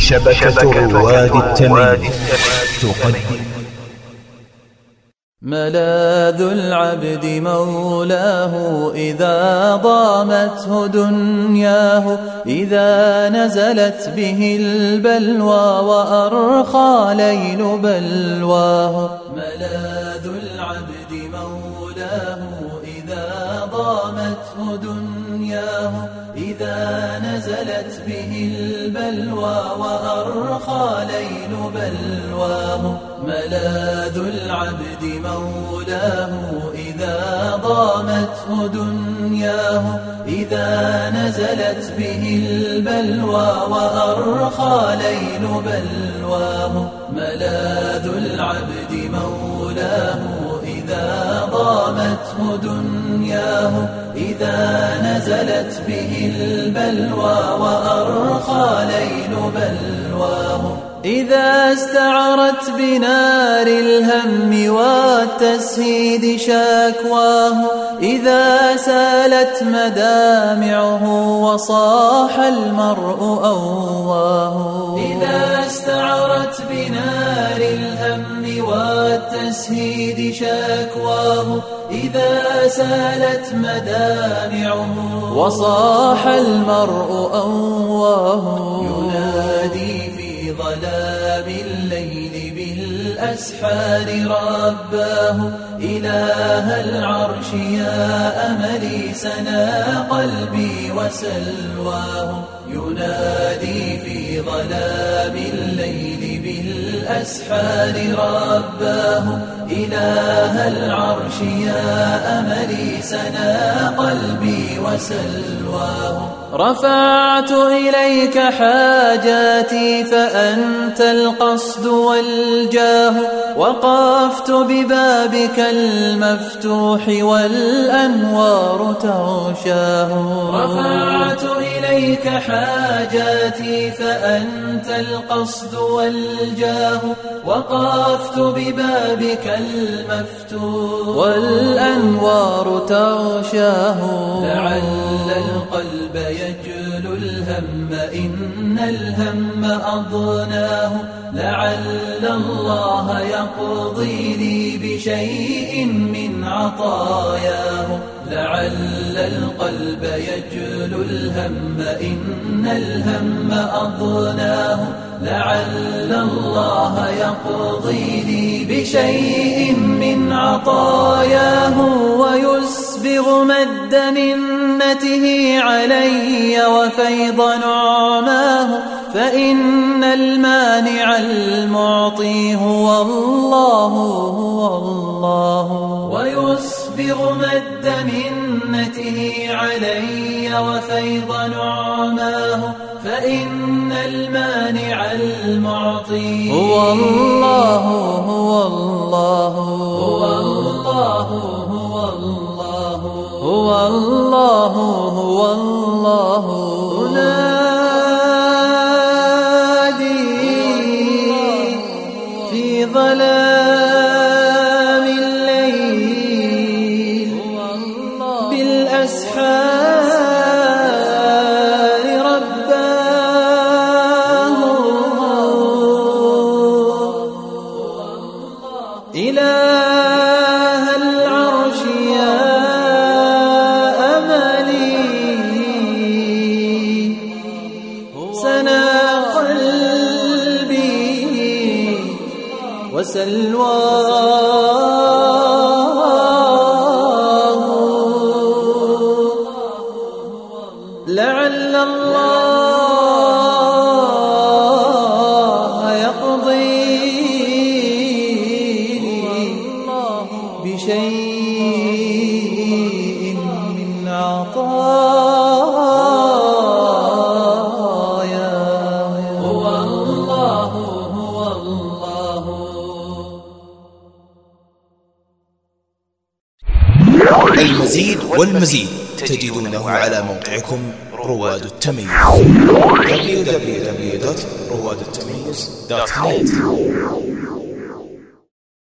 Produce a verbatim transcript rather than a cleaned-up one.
شبكة رواد التمييز تقدم ملاذ العبد مولاه إذا ضامته دنياه، إذا نزلت به البلوى وأرخى ليل بلواه. ملاذ العبد مولاه إذا ضامته دنياه، إذا نزلت به البلوى وأرخى ليل بلواه. ملاذ العبد مولاه إذا ضامته دنياه، إذا نزلت به البلوى وأرخى ليل بلواه. ملاذ العبد مولاه إذا ضامته دنياه، إذا نزلت به البلوى وأرخى ليل بلواه. إذا استعرت بنار الهم والتسهيد شاكواه، إذا سالت مدامعه وصاح المرء أواه. إذا استعرت بنار الهم والتسهيد شاكواه، إذا سالت مدامعه وصاح المرء أواه. ينادي في ظلام الليل بالأسحار رباه، إله العرش يا أملي سنا قلبي وسلواه. ينادي في ظلام الليل بالأسحار رباه، إله العرش يا أملي سنا قلبي وسلواه. رفعت إليك حاجاتي فأنت القصد والجاه، وقفت ببابك المفتوح والأنوار تغشاه. رفعت إليك حاجاتي فأنت القصد والجاه، وقفت ببابك المفتوح والأنوار تغشاه. لعل القلب يجلو الهم إن الهم أضناه، لعل الله يقضي لي بشيء من عطاياه. لعل القلب يجلو الهم إن الهم أضناه، لعل الله يقضي لي بشيء من عطاياه. ويسبغ مد منته علي وفيض نعماه، فإن المانع المعطي هو الله هو الله. ويسبغ مد منته علي وفيض نعماه، فإن المانع المعطي هو الله هو الله هو الله هو الله هو الله هو الله. أنادي في ظلام الليل بالأسحار رباه، إله العرش يا أملي سنا قلبي وسلواه. لعل الله يقضي بشيء من عطاياه. هو الله هو الله. المزيد والمزيد تجدونه على موقعكم رواد التمييز دبليو دبليو دبليو دوت رواد التمييز دوت نت.